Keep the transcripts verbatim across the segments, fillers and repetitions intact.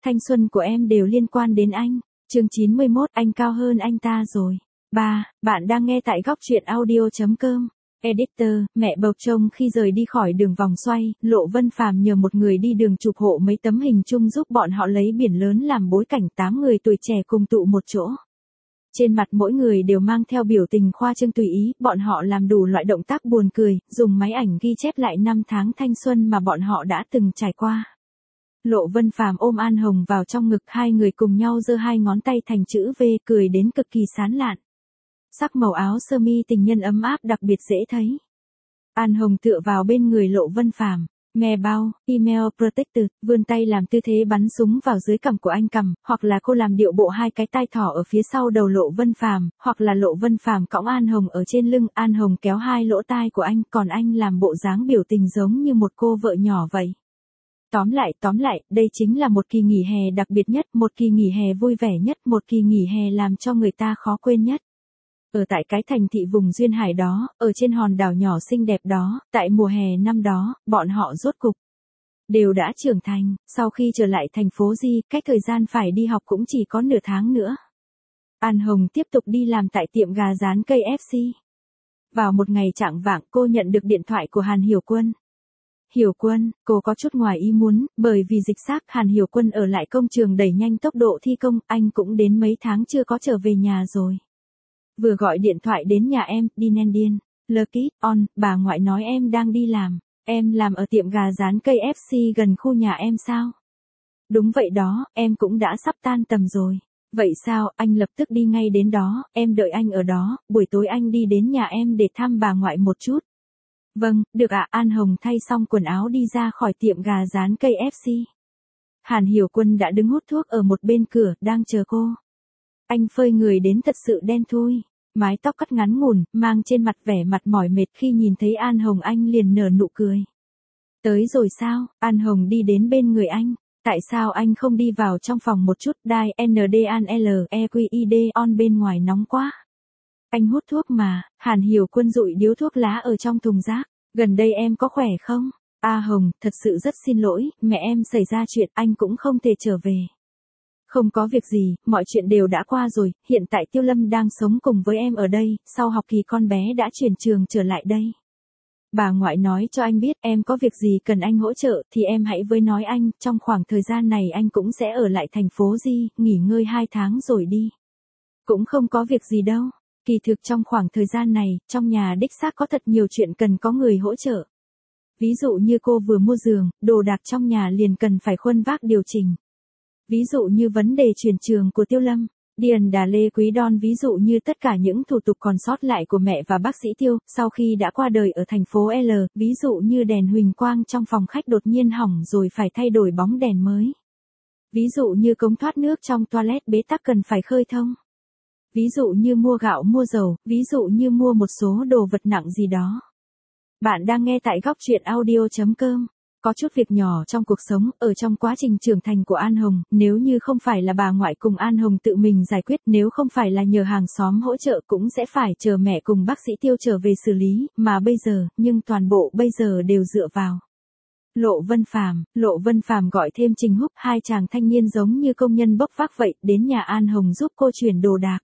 thanh xuân của em đều liên quan đến anh. Chương chín mươi mốt, anh cao hơn anh ta rồi. ba. Bạn đang nghe tại góc truyện audio chấm com. Editor, mẹ bầu chồng khi rời đi khỏi đường vòng xoay, Lộ Vân Phàm nhờ một người đi đường chụp hộ mấy tấm hình chung giúp bọn họ lấy biển lớn làm bối cảnh, tám người tuổi trẻ cùng tụ một chỗ. Trên mặt mỗi người đều mang theo biểu tình khoa trương tùy ý, bọn họ làm đủ loại động tác buồn cười, dùng máy ảnh ghi chép lại năm tháng thanh xuân mà bọn họ đã từng trải qua. Lộ Vân Phàm ôm An Hồng vào trong ngực, hai người cùng nhau giơ hai ngón tay thành chữ V, cười đến cực kỳ sán lạn. Sắc màu áo sơ mi tình nhân ấm áp đặc biệt dễ thấy. An Hồng tựa vào bên người Lộ Vân Phàm, nghe bao, email protector, vươn tay làm tư thế bắn súng vào dưới cằm của anh cầm, hoặc là cô làm điệu bộ hai cái tai thỏ ở phía sau đầu Lộ Vân Phàm, hoặc là Lộ Vân Phàm cõng An Hồng ở trên lưng, An Hồng kéo hai lỗ tai của anh, còn anh làm bộ dáng biểu tình giống như một cô vợ nhỏ vậy. Tóm lại, tóm lại, đây chính là một kỳ nghỉ hè đặc biệt nhất, một kỳ nghỉ hè vui vẻ nhất, một kỳ nghỉ hè làm cho người ta khó quên nhất. Ở tại cái thành thị vùng duyên hải đó, ở trên hòn đảo nhỏ xinh đẹp đó, tại mùa hè năm đó, bọn họ rốt cục đều đã trưởng thành. Sau khi trở lại thành phố Di, cách thời gian phải đi học cũng chỉ có nửa tháng nữa. An Hồng tiếp tục đi làm tại tiệm gà rán ca ép xê. Vào một ngày chạng vạng, cô nhận được điện thoại của Hàn Hiểu Quân. Hiểu Quân, cô có chút ngoài ý muốn, bởi vì dịch xác Hàn Hiểu Quân ở lại công trường đẩy nhanh tốc độ thi công, anh cũng đến mấy tháng chưa có trở về nhà rồi. Vừa gọi điện thoại đến nhà em, đi nên điên. Lucky, on, bà ngoại nói em đang đi làm. Em làm ở tiệm gà rán ca ép xê gần khu nhà em sao? Đúng vậy đó, em cũng đã sắp tan tầm rồi. Vậy sao, anh lập tức đi ngay đến đó, em đợi anh ở đó, buổi tối anh đi đến nhà em để thăm bà ngoại một chút. Vâng, được ạ. An Hồng thay xong quần áo đi ra khỏi tiệm gà rán ca ép xê. Hàn Hiểu Quân đã đứng hút thuốc ở một bên cửa, đang chờ cô. Anh phơi người đến thật sự đen thui, mái tóc cắt ngắn ngủn, mang trên mặt vẻ mặt mỏi mệt, khi nhìn thấy An Hồng anh liền nở nụ cười. Tới rồi sao? An Hồng đi đến bên người anh. Tại sao anh không đi vào trong phòng một chút? Đai en đê an lờ e quy i đê on bên ngoài nóng quá. Anh hút thuốc mà. Hàn Hiểu Quân dụi điếu thuốc lá ở trong thùng rác. Gần đây em có khỏe không? A Hồng, thật sự rất xin lỗi, mẹ em xảy ra chuyện, anh cũng không thể trở về. Không có việc gì, mọi chuyện đều đã qua rồi, hiện tại Tiêu Lâm đang sống cùng với em ở đây, sau học kỳ con bé đã chuyển trường trở lại đây. Bà ngoại nói cho anh biết em có việc gì cần anh hỗ trợ thì em hãy với nói anh, trong khoảng thời gian này anh cũng sẽ ở lại thành phố Di, nghỉ ngơi hai tháng rồi đi. Cũng không có việc gì đâu, kỳ thực trong khoảng thời gian này, trong nhà đích xác có thật nhiều chuyện cần có người hỗ trợ. Ví dụ như cô vừa mua giường, đồ đạc trong nhà liền cần phải khuân vác điều chỉnh. Ví dụ như vấn đề chuyển trường của Tiêu Lâm, Điền Đà Lê Quý Đon, ví dụ như tất cả những thủ tục còn sót lại của mẹ và bác sĩ Tiêu, sau khi đã qua đời ở thành phố L, ví dụ như đèn huỳnh quang trong phòng khách đột nhiên hỏng rồi phải thay đổi bóng đèn mới. Ví dụ như cống thoát nước trong toilet bế tắc cần phải khơi thông. Ví dụ như mua gạo mua dầu, ví dụ như mua một số đồ vật nặng gì đó. Bạn đang nghe tại góc truyện audio chấm com. Có chút việc nhỏ trong cuộc sống, ở trong quá trình trưởng thành của An Hồng, nếu như không phải là bà ngoại cùng An Hồng tự mình giải quyết, nếu không phải là nhờ hàng xóm hỗ trợ, cũng sẽ phải chờ mẹ cùng bác sĩ Tiêu trở về xử lý, mà bây giờ, nhưng toàn bộ bây giờ đều dựa vào Lộ Vân Phàm. Lộ Vân Phàm gọi thêm Trình Húc, hai chàng thanh niên giống như công nhân bốc vác vậy, đến nhà An Hồng giúp cô chuyển đồ đạc.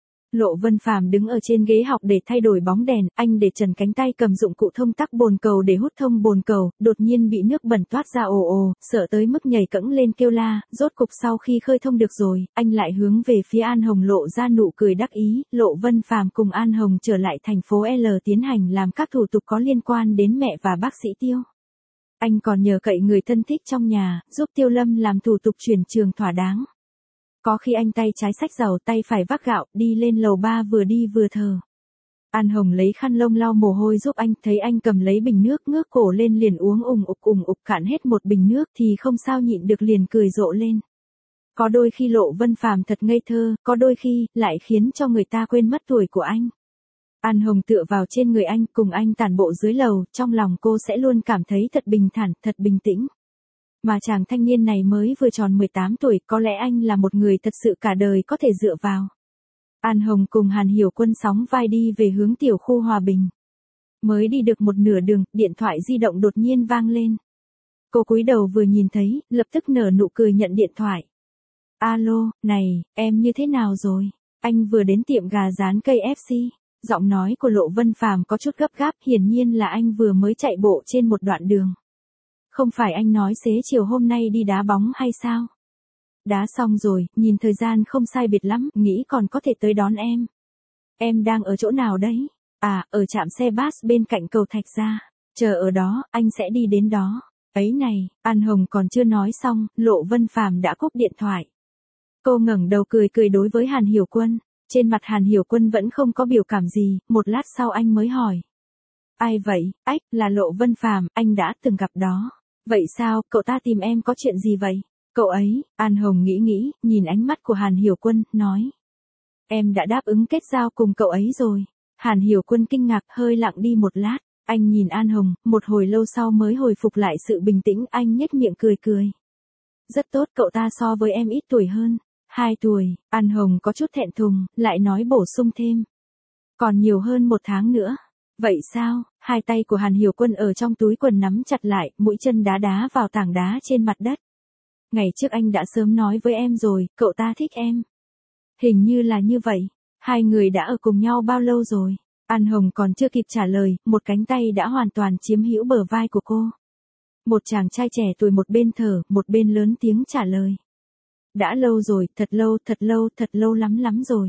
Lộ Vân Phàm đứng ở trên ghế học để thay đổi bóng đèn, anh để trần cánh tay cầm dụng cụ thông tắc bồn cầu để hút thông bồn cầu, đột nhiên bị nước bẩn toát ra ồ ồ, sợ tới mức nhảy cẫng lên kêu la, rốt cục sau khi khơi thông được rồi, anh lại hướng về phía An Hồng lộ ra nụ cười đắc ý. Lộ Vân Phàm cùng An Hồng trở lại thành phố L tiến hành làm các thủ tục có liên quan đến mẹ và bác sĩ Tiêu. Anh còn nhờ cậy người thân thích trong nhà, giúp Tiêu Lâm làm thủ tục chuyển trường thỏa đáng. Có khi anh tay trái xách dầu, tay phải vác gạo, đi lên lầu ba vừa đi vừa thờ. An Hồng lấy khăn lông lau mồ hôi giúp anh, thấy anh cầm lấy bình nước, ngước cổ lên liền uống ùng ục ùng ục cạn hết một bình nước thì không sao nhịn được liền cười rộ lên. Có đôi khi Lộ Vân Phàm thật ngây thơ, có đôi khi lại khiến cho người ta quên mất tuổi của anh. An Hồng tựa vào trên người anh, cùng anh tản bộ dưới lầu, trong lòng cô sẽ luôn cảm thấy thật bình thản, thật bình tĩnh. Mà chàng thanh niên này mới vừa tròn mười tám tuổi, có lẽ anh là một người thật sự cả đời có thể dựa vào. An Hồng cùng Hàn Hiểu Quân sóng vai đi về hướng tiểu khu Hòa Bình. Mới đi được một nửa đường, điện thoại di động đột nhiên vang lên. Cô cúi đầu vừa nhìn thấy, lập tức nở nụ cười nhận điện thoại. Alo, này, em như thế nào rồi? Anh vừa đến tiệm gà rán cây ép xê. Giọng nói của Lộ Vân Phàm có chút gấp gáp, hiển nhiên là anh vừa mới chạy bộ trên một đoạn đường. Không phải anh nói xế chiều hôm nay đi đá bóng hay sao? Đá xong rồi, nhìn thời gian không sai biệt lắm, nghĩ còn có thể tới đón em. Em đang ở chỗ nào đấy? À, ở trạm xe bus bên cạnh cầu Thạch Gia. Chờ ở đó, anh sẽ đi đến đó. Ấy này, An Hồng còn chưa nói xong, Lộ Vân Phàm đã cúp điện thoại. Cô ngẩng đầu cười cười đối với Hàn Hiểu Quân. Trên mặt Hàn Hiểu Quân vẫn không có biểu cảm gì, một lát sau anh mới hỏi. Ai vậy? Ách, là Lộ Vân Phàm, anh đã từng gặp đó. Vậy sao, cậu ta tìm em có chuyện gì vậy? Cậu ấy, An Hồng nghĩ nghĩ, nhìn ánh mắt của Hàn Hiểu Quân, nói. Em đã đáp ứng kết giao cùng cậu ấy rồi. Hàn Hiểu Quân kinh ngạc, hơi lặng đi một lát. Anh nhìn An Hồng, một hồi lâu sau mới hồi phục lại sự bình tĩnh, anh nhếch miệng cười cười. Rất tốt, cậu ta so với em ít tuổi hơn. Hai tuổi, An Hồng có chút thẹn thùng, lại nói bổ sung thêm. Còn nhiều hơn một tháng nữa. Vậy sao? Hai tay của Hàn Hiểu Quân ở trong túi quần nắm chặt lại, mũi chân đá đá vào tảng đá trên mặt đất. Ngày trước anh đã sớm nói với em rồi, cậu ta thích em. Hình như là như vậy. Hai người đã ở cùng nhau bao lâu rồi? An Hồng còn chưa kịp trả lời, một cánh tay đã hoàn toàn chiếm hữu bờ vai của cô. Một chàng trai trẻ tuổi một bên thở, một bên lớn tiếng trả lời. Đã lâu rồi, thật lâu, thật lâu, thật lâu lắm lắm rồi.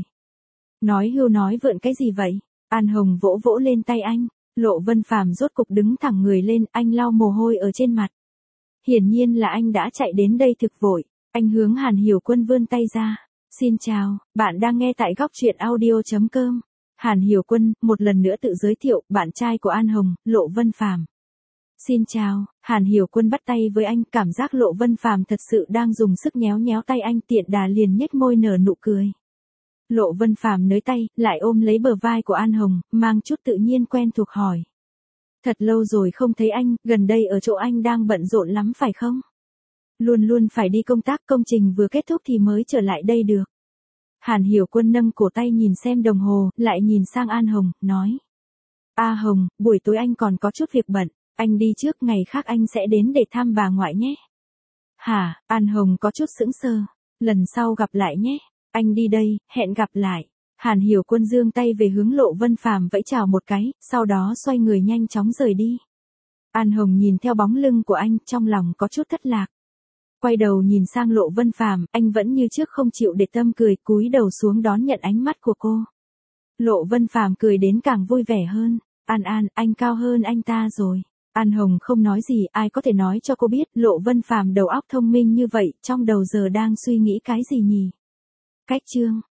Nói hưu nói vượn cái gì vậy? An Hồng vỗ vỗ lên tay anh. Lộ Vân Phàm rốt cục đứng thẳng người lên, anh lau mồ hôi ở trên mặt. Hiển nhiên là anh đã chạy đến đây thực vội. Anh hướng Hàn Hiểu Quân vươn tay ra. Xin chào, bạn đang nghe tại góc truyện audio chấm com. Hàn Hiểu Quân, một lần nữa tự giới thiệu, bạn trai của An Hồng, Lộ Vân Phàm. Xin chào, Hàn Hiểu Quân bắt tay với anh, cảm giác Lộ Vân Phàm thật sự đang dùng sức nhéo nhéo tay anh, tiện đà liền nhếch môi nở nụ cười. Lộ Vân Phàm nới tay, lại ôm lấy bờ vai của An Hồng, mang chút tự nhiên quen thuộc hỏi. Thật lâu rồi không thấy anh, gần đây ở chỗ anh đang bận rộn lắm phải không? Luôn luôn phải đi công tác, công trình vừa kết thúc thì mới trở lại đây được. Hàn Hiểu Quân nâng cổ tay nhìn xem đồng hồ, lại nhìn sang An Hồng, nói. A Hồng, buổi tối anh còn có chút việc bận, anh đi trước, ngày khác anh sẽ đến để thăm bà ngoại nhé. Hả? An Hồng có chút sững sờ. Lần sau gặp lại nhé. Anh đi đây, hẹn gặp lại. Hàn Hiểu Quân giương tay về hướng Lộ Vân Phàm vẫy chào một cái, sau đó xoay người nhanh chóng rời đi. An Hồng nhìn theo bóng lưng của anh, trong lòng có chút thất lạc. Quay đầu nhìn sang Lộ Vân Phàm, anh vẫn như trước không chịu để tâm cười, cúi đầu xuống đón nhận ánh mắt của cô. Lộ Vân Phàm cười đến càng vui vẻ hơn. An An, anh cao hơn anh ta rồi. An Hồng không nói gì, ai có thể nói cho cô biết, Lộ Vân Phàm đầu óc thông minh như vậy, trong đầu giờ đang suy nghĩ cái gì nhỉ? Cách chương